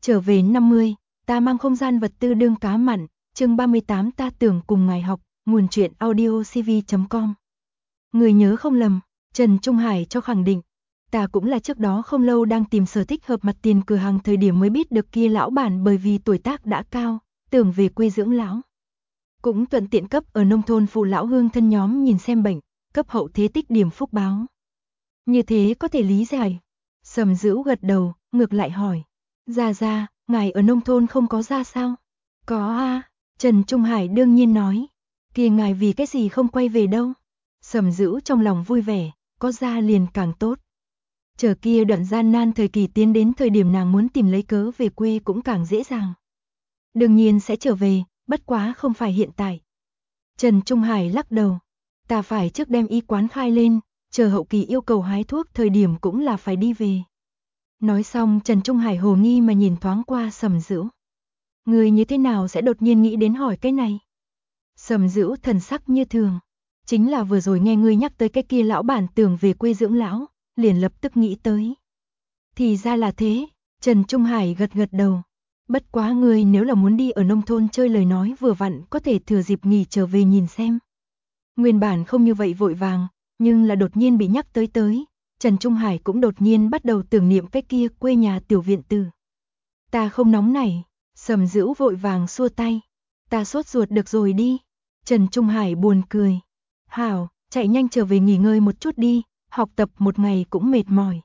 Trở về 50, ta mang không gian vật tư đương cá mặn, chương 38 ta tưởng cùng ngài học, nguồn truyện audiocv.com. Người nhớ không lầm, Trần Trung Hải cho khẳng định. Ta cũng là trước đó không lâu đang tìm sở thích hợp mặt tiền cửa hàng thời điểm mới biết được kia lão bản bởi vì tuổi tác đã cao, tưởng về quê dưỡng lão. Cũng thuận tiện cấp ở nông thôn phụ lão hương thân nhóm nhìn xem bệnh, cấp hậu thế tích điểm phúc báo. Như thế có thể lý giải. Sầm Dữu gật đầu, ngược lại hỏi. Ra, ngài ở nông thôn không có ra sao? Có a, Trần Trung Hải đương nhiên nói. Kìa ngài vì cái gì không quay về đâu? Sầm Dữu trong lòng vui vẻ, có ra liền càng tốt. Chờ kia đoạn gian nan thời kỳ tiến đến thời điểm nàng muốn tìm lấy cớ về quê cũng càng dễ dàng. Đương nhiên sẽ trở về, bất quá không phải hiện tại. Trần Trung Hải lắc đầu. Ta phải trước đem y quán khai lên, chờ hậu kỳ yêu cầu hái thuốc thời điểm cũng là phải đi về. Nói xong Trần Trung Hải hồ nghi mà nhìn thoáng qua Sầm Dữu. Người như thế nào sẽ đột nhiên nghĩ đến hỏi cái này? Sầm Dữu thần sắc như thường. Chính là vừa rồi nghe ngươi nhắc tới cái kia lão bản tưởng về quê dưỡng lão, liền lập tức nghĩ tới. Thì ra là thế, Trần Trung Hải gật gật đầu. Bất quá ngươi nếu là muốn đi ở nông thôn chơi lời nói vừa vặn có thể thừa dịp nghỉ trở về nhìn xem. Nguyên bản không như vậy vội vàng, nhưng là đột nhiên bị nhắc tới, Trần Trung Hải cũng đột nhiên bắt đầu tưởng niệm cái kia quê nhà tiểu viện tử. Ta không nóng nảy, Sầm Dữu vội vàng xua tay. Ta sốt ruột được rồi đi. Trần Trung Hải buồn cười. Hảo, chạy nhanh trở về nghỉ ngơi một chút đi, học tập một ngày cũng mệt mỏi.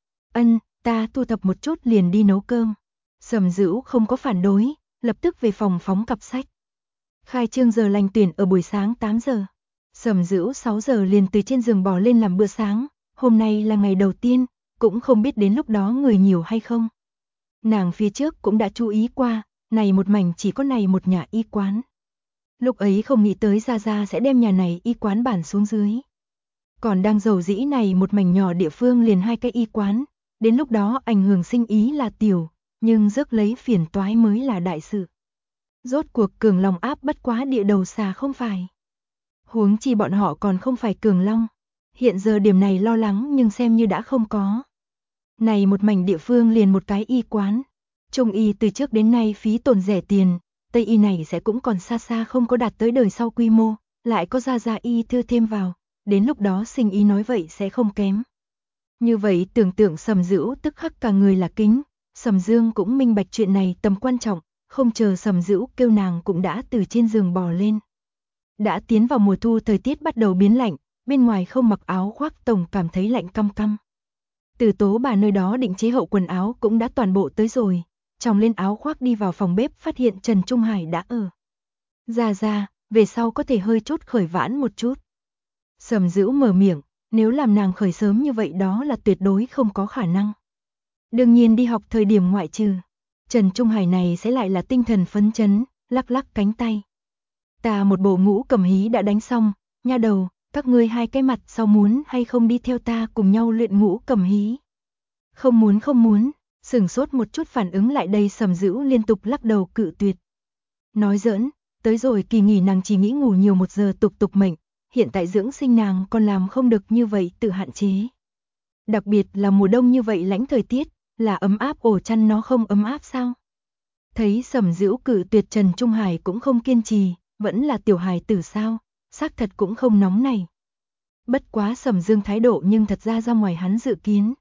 Ta thu thập một chút liền đi nấu cơm. Sầm Dữu không có phản đối, lập tức về phòng phóng cặp sách. Khai trương giờ lành tuyển ở buổi sáng 8 giờ. Sầm Dữu 6 giờ liền từ trên giường bò lên làm bữa sáng, hôm nay là ngày đầu tiên, cũng không biết đến lúc đó người nhiều hay không. Nàng phía trước cũng đã chú ý qua, này một mảnh chỉ có này một nhà y quán. Lúc ấy không nghĩ tới Gia sẽ đem nhà này y quán bản xuống dưới. Còn đang dầu dĩ này một mảnh nhỏ địa phương liền 2 cái y quán, đến lúc đó ảnh hưởng sinh ý là tiểu, nhưng rước lấy phiền toái mới là đại sự. Rốt cuộc Cường Long áp bất quá địa đầu xà không phải. Huống chi bọn họ còn không phải Cường Long. Hiện giờ điểm này lo lắng nhưng xem như đã không có. Này một mảnh địa phương liền một cái y quán. Trung y từ trước đến nay phí tổn rẻ tiền, Tây y này sẽ cũng còn xa xa không có đạt tới đời sau quy mô, lại có Gia y thư thêm vào, đến lúc đó sinh ý nói vậy sẽ không kém. Như vậy tưởng tượng Sầm Dữu tức khắc cả người là kính, Sầm Dương cũng minh bạch chuyện này tầm quan trọng, không chờ Sầm Dữu kêu nàng cũng đã từ trên giường bò lên. Đã tiến vào mùa thu thời tiết bắt đầu biến lạnh, bên ngoài không mặc áo khoác tổng cảm thấy lạnh căm căm. Từ Tố bà nơi đó định chế hậu quần áo cũng đã toàn bộ tới rồi, chồng lên áo khoác đi vào phòng bếp phát hiện Trần Trung Hải đã ở. Ra, về sau có thể hơi chút khởi vãn một chút. Sầm Dữu mở miệng, nếu làm nàng khởi sớm như vậy đó là tuyệt đối không có khả năng. Đương nhiên đi học thời điểm ngoại trừ, Trần Trung Hải này sẽ lại là tinh thần phấn chấn, lắc lắc cánh tay. Ta một bộ ngũ cầm hí đã đánh xong, nha đầu, các ngươi 2 cái mặt sau muốn hay không đi theo ta cùng nhau luyện ngũ cầm hí. Không muốn, sửng sốt một chút phản ứng lại đây Sầm Dữu liên tục lắc đầu cự tuyệt. Nói giỡn, tới rồi kỳ nghỉ nàng chỉ nghĩ ngủ nhiều 1 giờ tục mệnh, hiện tại dưỡng sinh nàng còn làm không được như vậy tự hạn chế. Đặc biệt là mùa đông như vậy lãnh thời tiết, là ấm áp ổ chăn nó không ấm áp sao? Thấy Sầm Dữu cự tuyệt Trần Trung Hải cũng không kiên trì, vẫn là tiểu hài tử sao, xác thật cũng không nóng này. Bất quá Sầm Dương thái độ nhưng thật ra ngoài hắn dự kiến.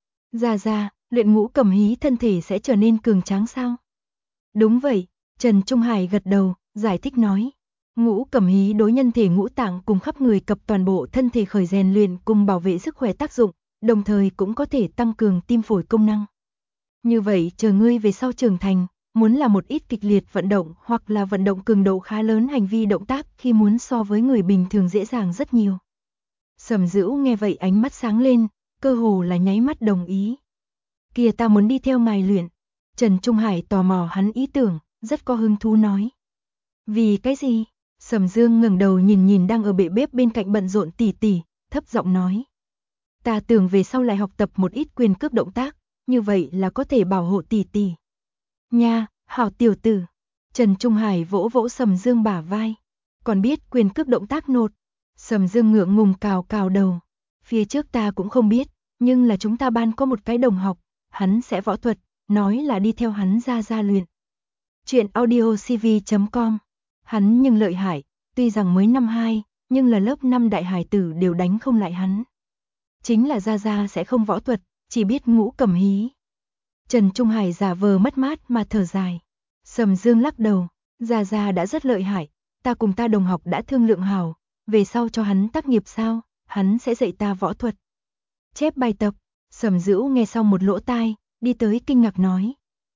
Ra, luyện ngũ cầm hí thân thể sẽ trở nên cường tráng sao? Đúng vậy, Trần Trung Hải gật đầu, giải thích nói. Ngũ cầm hí đối nhân thể ngũ tạng cùng khắp người cập toàn bộ thân thể khởi rèn luyện cùng bảo vệ sức khỏe tác dụng, đồng thời cũng có thể tăng cường tim phổi công năng. Như vậy chờ ngươi về sau trưởng thành, muốn là một ít kịch liệt vận động hoặc là vận động cường độ khá lớn hành vi động tác khi muốn so với người bình thường dễ dàng rất nhiều. Sầm Dữu nghe vậy ánh mắt sáng lên, cơ hồ là nháy mắt đồng ý. Kìa ta muốn đi theo ngài luyện. Trần Trung Hải tò mò hắn ý tưởng, rất có hứng thú nói. Vì cái gì? Sầm Dương ngẩng đầu nhìn đang ở bệ bếp bên cạnh bận rộn tỉ tỉ, thấp giọng nói. Ta tưởng về sau lại học tập một ít quyền cước động tác, như vậy là có thể bảo hộ tỉ tỉ. Nha, hảo tiểu tử. Trần Trung Hải vỗ vỗ Sầm Dương bả vai. Còn biết quyền cước động tác nột. Sầm Dương ngượng ngùng cào đầu. Phía trước ta cũng không biết, nhưng là chúng ta ban có một cái đồng học, hắn sẽ võ thuật, nói là đi theo hắn ra luyện. Chuyện audiocv.com. Hắn nhưng lợi hại, tuy rằng mới năm 2, nhưng là lớp 5 đại hải tử đều đánh không lại hắn. Chính là Gia sẽ không võ thuật, chỉ biết ngũ cầm hí. Trần Trung Hải giả vờ mất mát mà thở dài. Sầm Dương lắc đầu, Gia đã rất lợi hại, ta cùng ta đồng học đã thương lượng hảo, về sau cho hắn tác nghiệp sao, hắn sẽ dạy ta võ thuật. Chép bài tập, Sầm Dữu nghe xong một lỗ tai, đi tới kinh ngạc nói.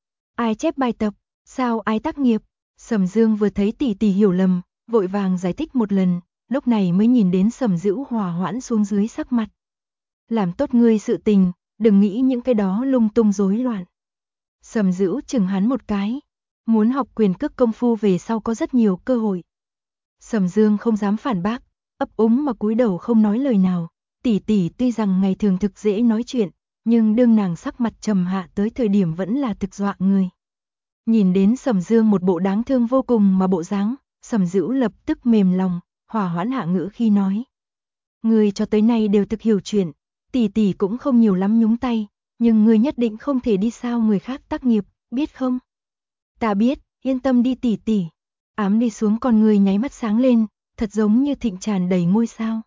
Ai chép bài tập, sao ai tác nghiệp? Sầm Dương vừa thấy tỷ tỷ hiểu lầm, vội vàng giải thích một lần, lúc này mới nhìn đến Sầm Dữu hòa hoãn xuống dưới sắc mặt. Làm tốt ngươi sự tình, đừng nghĩ những cái đó lung tung rối loạn. Sầm Dữu chừng hắn một cái, muốn học quyền cước công phu về sau có rất nhiều cơ hội. Sầm Dương không dám phản bác, ấp úng mà cúi đầu không nói lời nào. Tỷ tỷ tuy rằng ngày thường thực dễ nói chuyện, nhưng đương nàng sắc mặt trầm hạ tới thời điểm vẫn là thực dọa người. Nhìn đến Sầm Dương một bộ đáng thương vô cùng mà bộ dáng, Sầm Dữu lập tức mềm lòng, hòa hoãn hạ ngữ khi nói. Ngươi cho tới nay đều thực hiểu chuyện, tỷ tỷ cũng không nhiều lắm nhúng tay, nhưng ngươi nhất định không thể đi sao người khác tác nghiệp, biết không? Ta biết, yên tâm đi tỷ tỷ. Ám đi xuống con người nháy mắt sáng lên, thật giống như thịnh tràn đầy ngôi sao.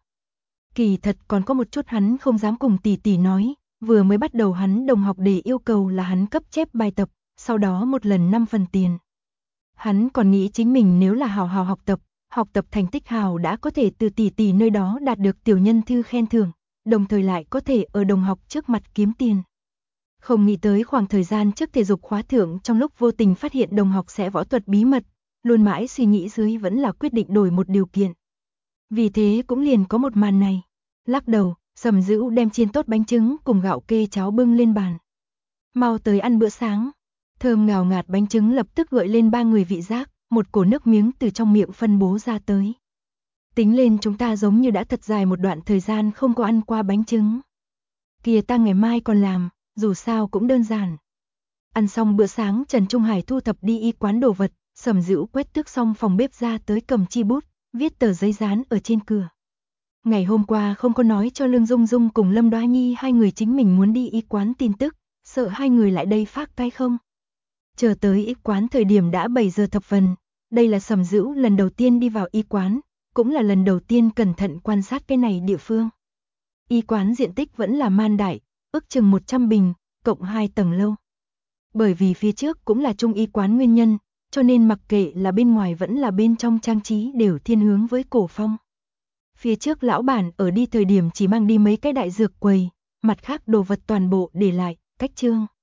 Kỳ thật còn có một chút hắn không dám cùng tỷ tỷ nói, vừa mới bắt đầu hắn đồng học để yêu cầu là hắn cấp chép bài tập, sau đó một lần 5 phần tiền. Hắn còn nghĩ chính mình nếu là hào học tập thành tích hào đã có thể từ tỷ tỷ nơi đó đạt được tiểu nhân thư khen thưởng, đồng thời lại có thể ở đồng học trước mặt kiếm tiền. Không nghĩ tới khoảng thời gian trước thể dục khóa thưởng trong lúc vô tình phát hiện đồng học sẽ võ thuật bí mật, luôn mãi suy nghĩ dưới vẫn là quyết định đổi một điều kiện. Vì thế cũng liền có một màn này. Lắc đầu, Sầm Dữu đem chiên tốt bánh trứng cùng gạo kê cháo bưng lên bàn. Mau tới ăn bữa sáng. Thơm ngào ngạt bánh trứng lập tức gợi lên ba người vị giác, một cổ nước miếng từ trong miệng phân bố ra tới. Tính lên chúng ta giống như đã thật dài một đoạn thời gian không có ăn qua bánh trứng. Kìa ta ngày mai còn làm, dù sao cũng đơn giản. Ăn xong bữa sáng Trần Trung Hải thu thập đi y quán đồ vật, Sầm Dữu quét tước xong phòng bếp ra tới cầm chi bút, viết tờ giấy dán ở trên cửa. Ngày hôm qua không có nói cho Lương Dung Dung cùng Lâm Đoá Nhi hai người chính mình muốn đi y quán tin tức, sợ hai người lại đây phát cái không. Chờ tới y quán thời điểm đã 7 giờ thập phần, đây là Sầm Dữu lần đầu tiên đi vào y quán, cũng là lần đầu tiên cẩn thận quan sát cái này địa phương. Y quán diện tích vẫn là man đại, ước chừng 100 bình, cộng 2 tầng lâu. Bởi vì phía trước cũng là trung y quán nguyên nhân, cho nên mặc kệ là bên ngoài vẫn là bên trong trang trí đều thiên hướng với cổ phong. Phía trước lão bản ở đi thời điểm chỉ mang đi mấy cái đại dược quầy, mặt khác đồ vật toàn bộ để lại, cách trương.